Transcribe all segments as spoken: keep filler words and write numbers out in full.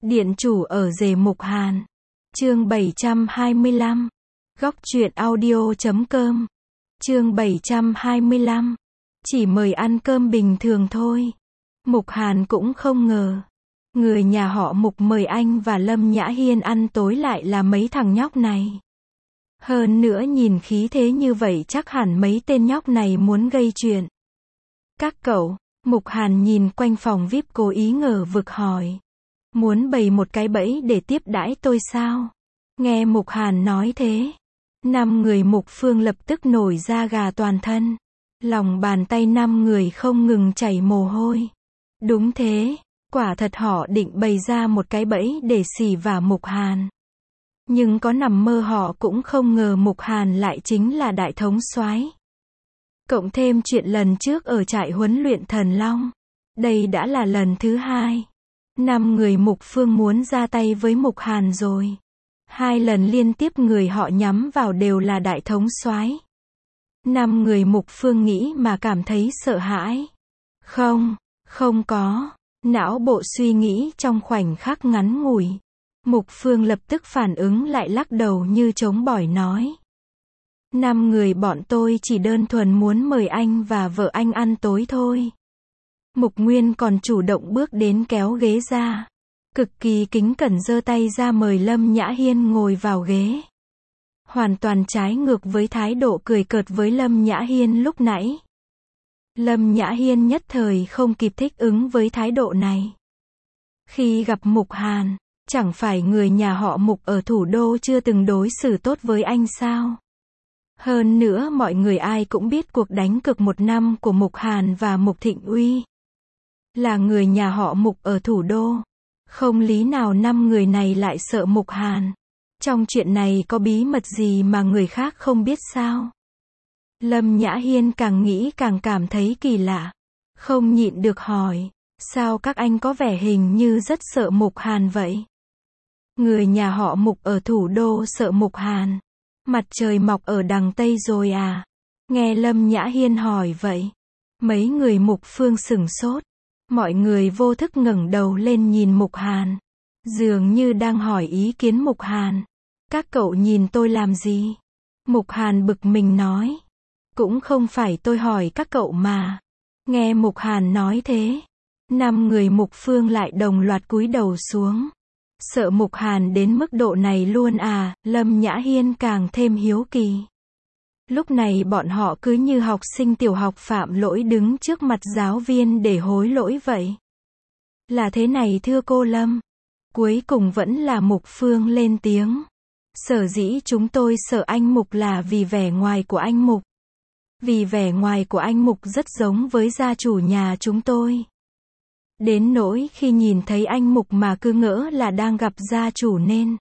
Điện chủ ở rể Mục Hàn. Chương bảy trăm hai mươi lăm. Góc truyện audio chấm com. Chương bảy trăm hai mươi lăm. Chỉ mời ăn cơm bình thường thôi. Mục Hàn cũng không ngờ. Người nhà họ Mục mời anh và Lâm Nhã Hiên ăn tối lại là mấy thằng nhóc này. Hơn nữa nhìn khí thế như vậy chắc hẳn mấy tên nhóc này muốn gây chuyện. Các cậu, Mục Hàn nhìn quanh phòng vi ai pi cố ý ngờ vực hỏi. Muốn bày một cái bẫy để tiếp đãi tôi sao? Nghe Mục Hàn nói thế, năm người Mục Phương lập tức nổi da gà toàn thân. Lòng bàn tay năm người không ngừng chảy mồ hôi. Đúng thế, quả thật họ định bày ra một cái bẫy để xỉ vả Mục Hàn. Nhưng có nằm mơ họ cũng không ngờ Mục Hàn lại chính là đại thống soái. Cộng thêm chuyện lần trước ở trại huấn luyện Thần Long. Đây đã là lần thứ hai. Năm người Mục Phương muốn ra tay với Mục Hàn rồi. Hai lần liên tiếp người họ nhắm vào đều là đại thống soái. Năm người Mục Phương nghĩ mà cảm thấy sợ hãi. Không, không có. Não bộ suy nghĩ trong khoảnh khắc ngắn ngủi. Mục Phương lập tức phản ứng lại lắc đầu như chống bỏi nói. Năm người bọn tôi chỉ đơn thuần muốn mời anh và vợ anh ăn tối thôi. Mục Nguyên còn chủ động bước đến kéo ghế ra. Cực kỳ kính cẩn giơ tay ra mời Lâm Nhã Hiên ngồi vào ghế. Hoàn toàn trái ngược với thái độ cười cợt với Lâm Nhã Hiên lúc nãy. Lâm Nhã Hiên nhất thời không kịp thích ứng với thái độ này. Khi gặp Mục Hàn, chẳng phải người nhà họ Mục ở thủ đô chưa từng đối xử tốt với anh sao? Hơn nữa mọi người ai cũng biết cuộc đánh cược một năm của Mục Hàn và Mục Thịnh Uy. Là người nhà họ Mục ở thủ đô. Không lý nào năm người này lại sợ Mục Hàn. Trong chuyện này có bí mật gì mà người khác không biết sao? Lâm Nhã Hiên càng nghĩ càng cảm thấy kỳ lạ. Không nhịn được hỏi. Sao các anh có vẻ hình như rất sợ Mục Hàn vậy? Người nhà họ Mục ở thủ đô sợ Mục Hàn. Mặt trời mọc ở đằng Tây rồi à? Nghe Lâm Nhã Hiên hỏi vậy. Mấy người Mục Phương sửng sốt. Mọi người vô thức ngẩng đầu lên nhìn Mục Hàn. Dường như đang hỏi ý kiến Mục Hàn. Các cậu nhìn tôi làm gì? Mục Hàn bực mình nói. Cũng không phải tôi hỏi các cậu mà. Nghe Mục Hàn nói thế. Năm người Mục Phương lại đồng loạt cúi đầu xuống. Sợ Mục Hàn đến mức độ này luôn à? Lâm Nhã Hiên càng thêm hiếu kỳ. Lúc này bọn họ cứ như học sinh tiểu học phạm lỗi đứng trước mặt giáo viên để hối lỗi vậy. Là thế này thưa cô Lâm. Cuối cùng vẫn là Mục Phương lên tiếng. Sở dĩ chúng tôi sợ anh Mục là vì vẻ ngoài của anh Mục. Vì vẻ ngoài của anh Mục rất giống với gia chủ nhà chúng tôi. Đến nỗi khi nhìn thấy anh Mục mà cứ ngỡ là đang gặp gia chủ nên.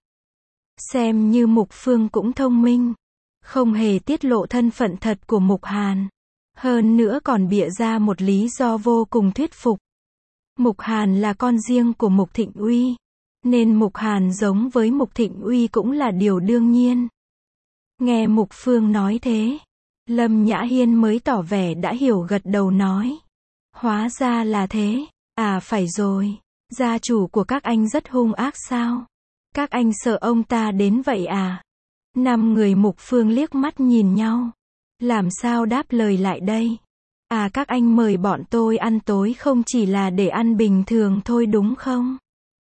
Xem như Mục Phương cũng thông minh. Không hề tiết lộ thân phận thật của Mục Hàn. Hơn nữa còn bịa ra một lý do vô cùng thuyết phục. Mục Hàn là con riêng của Mục Thịnh Uy. Nên Mục Hàn giống với Mục Thịnh Uy cũng là điều đương nhiên. Nghe Mục Phương nói thế. Lâm Nhã Hiên mới tỏ vẻ đã hiểu gật đầu nói. Hóa ra là thế. À phải rồi. Gia chủ của các anh rất hung ác sao? Các anh sợ ông ta đến vậy à? Năm người Mục Phương liếc mắt nhìn nhau. Làm sao đáp lời lại đây? À các anh mời bọn tôi ăn tối không chỉ là để ăn bình thường thôi đúng không?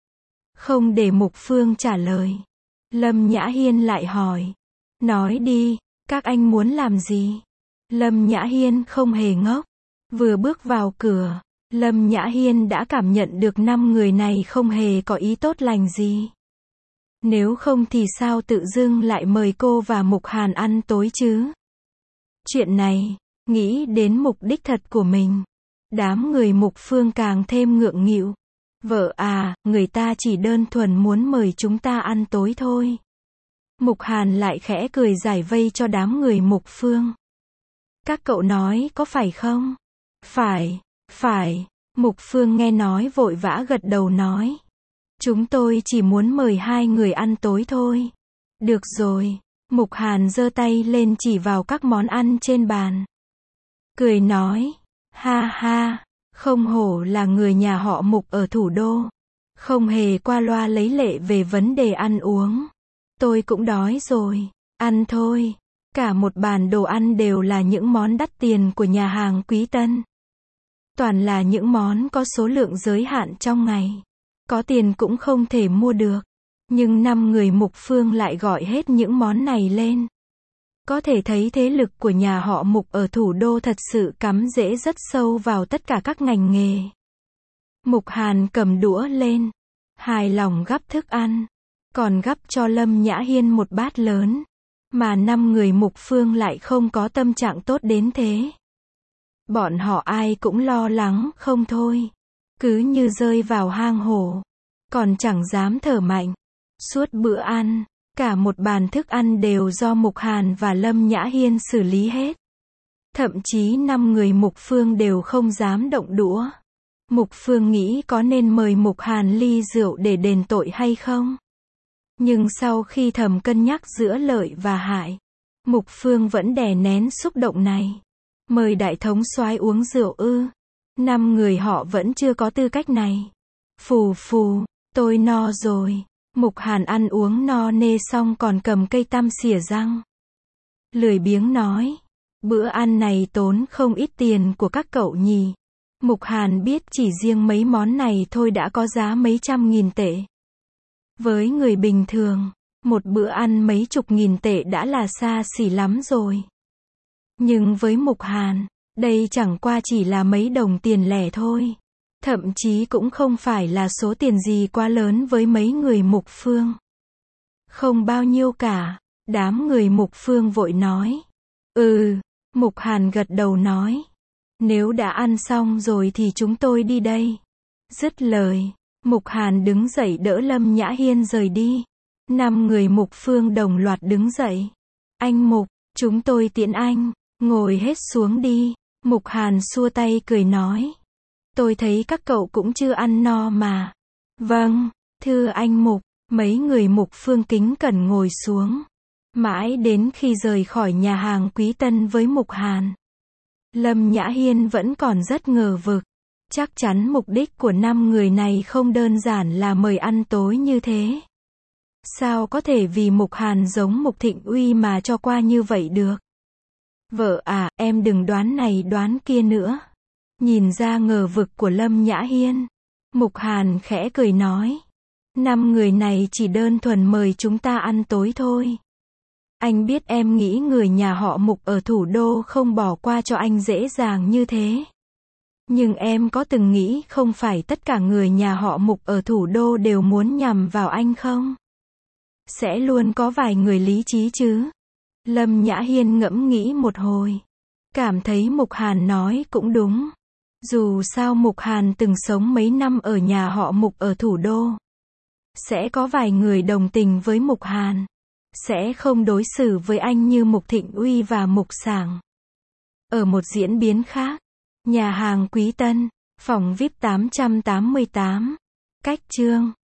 Không để Mục Phương trả lời. Lâm Nhã Hiên lại hỏi. Nói đi, các anh muốn làm gì? Lâm Nhã Hiên không hề ngốc. Vừa bước vào cửa, Lâm Nhã Hiên đã cảm nhận được năm người này không hề có ý tốt lành gì. Nếu không thì sao tự dưng lại mời cô và Mục Hàn ăn tối chứ? Chuyện này, nghĩ đến mục đích thật của mình. Đám người Mục Phương càng thêm ngượng nghịu. Vợ à, người ta chỉ đơn thuần muốn mời chúng ta ăn tối thôi. Mục Hàn lại khẽ cười giải vây cho đám người Mục Phương. Các cậu nói có phải không? Phải, phải. Mục Phương nghe nói vội vã gật đầu nói. Chúng tôi chỉ muốn mời hai người ăn tối thôi. Được rồi. Mục Hàn giơ tay lên chỉ vào các món ăn trên bàn. Cười nói. Ha ha. Không hổ là người nhà họ Mục ở thủ đô. Không hề qua loa lấy lệ về vấn đề ăn uống. Tôi cũng đói rồi, ăn thôi. Cả một bàn đồ ăn đều là những món đắt tiền của nhà hàng Quý Tân. Toàn là những món có số lượng giới hạn trong ngày. Có tiền cũng không thể mua được. Nhưng năm người Mục Phương lại gọi hết những món này lên. Có thể thấy thế lực của nhà họ Mục ở thủ đô thật sự cắm rễ rất sâu vào tất cả các ngành nghề. Mục Hàn cầm đũa lên, hài lòng gắp thức ăn, còn gắp cho Lâm Nhã Hiên một bát lớn. Mà năm người Mục Phương lại không có tâm trạng tốt đến thế. Bọn họ ai cũng lo lắng không thôi. Cứ như rơi vào hang hổ. Còn chẳng dám thở mạnh. Suốt bữa ăn, cả một bàn thức ăn đều do Mục Hàn và Lâm Nhã Hiên xử lý hết. Thậm chí năm người Mục Phương đều không dám động đũa. Mục Phương nghĩ có nên mời Mục Hàn ly rượu để đền tội hay không? Nhưng sau khi thầm cân nhắc giữa lợi và hại, Mục Phương vẫn đè nén xúc động này. Mời đại thống soái uống rượu ư? Năm người họ vẫn chưa có tư cách này. Phù phù, tôi no rồi. Mục Hàn ăn uống no nê xong còn cầm cây tăm xỉa răng. Lười biếng nói, bữa ăn này tốn không ít tiền của các cậu nhỉ. Mục Hàn biết chỉ riêng mấy món này thôi đã có giá mấy trăm nghìn tệ. Với người bình thường, một bữa ăn mấy chục nghìn tệ đã là xa xỉ lắm rồi. Nhưng với Mục Hàn, đây chẳng qua chỉ là mấy đồng tiền lẻ thôi. Thậm chí cũng không phải là số tiền gì quá lớn với mấy người Mục Phương. Không bao nhiêu cả, đám người Mục Phương vội nói. Ừ, Mục Hàn gật đầu nói. Nếu đã ăn xong rồi thì chúng tôi đi đây. Dứt lời, Mục Hàn đứng dậy đỡ Lâm Nhã Hiên rời đi. Năm người Mục Phương đồng loạt đứng dậy. Anh Mục, chúng tôi tiễn anh, ngồi hết xuống đi. Mục Hàn xua tay cười nói. Tôi thấy các cậu cũng chưa ăn no mà. Vâng, thưa anh Mục, mấy người Mục Phương kính cẩn ngồi xuống. Mãi đến khi rời khỏi nhà hàng Quý Tân với Mục Hàn, Lâm Nhã Hiên vẫn còn rất ngờ vực. Chắc chắn mục đích của năm người này không đơn giản là mời ăn tối như thế. Sao có thể vì Mục Hàn giống Mục Thịnh Uy mà cho qua như vậy được? Vợ à, em đừng đoán này đoán kia nữa. Nhìn ra ngờ vực của Lâm Nhã Hiên, Mục Hàn khẽ cười nói. Năm người này chỉ đơn thuần mời chúng ta ăn tối thôi. Anh biết em nghĩ người nhà họ Mục ở thủ đô không bỏ qua cho anh dễ dàng như thế. Nhưng em có từng nghĩ không phải tất cả người nhà họ Mục ở thủ đô đều muốn nhằm vào anh không? Sẽ luôn có vài người lý trí chứ. Lâm Nhã Hiên ngẫm nghĩ một hồi. Cảm thấy Mục Hàn nói cũng đúng. Dù sao Mục Hàn từng sống mấy năm ở nhà họ Mục ở thủ đô. Sẽ có vài người đồng tình với Mục Hàn. Sẽ không đối xử với anh như Mục Thịnh Uy và Mục Sảng. Ở một diễn biến khác, nhà hàng Quý Tân, phòng vi ai pi tám trăm tám mươi tám, cách chương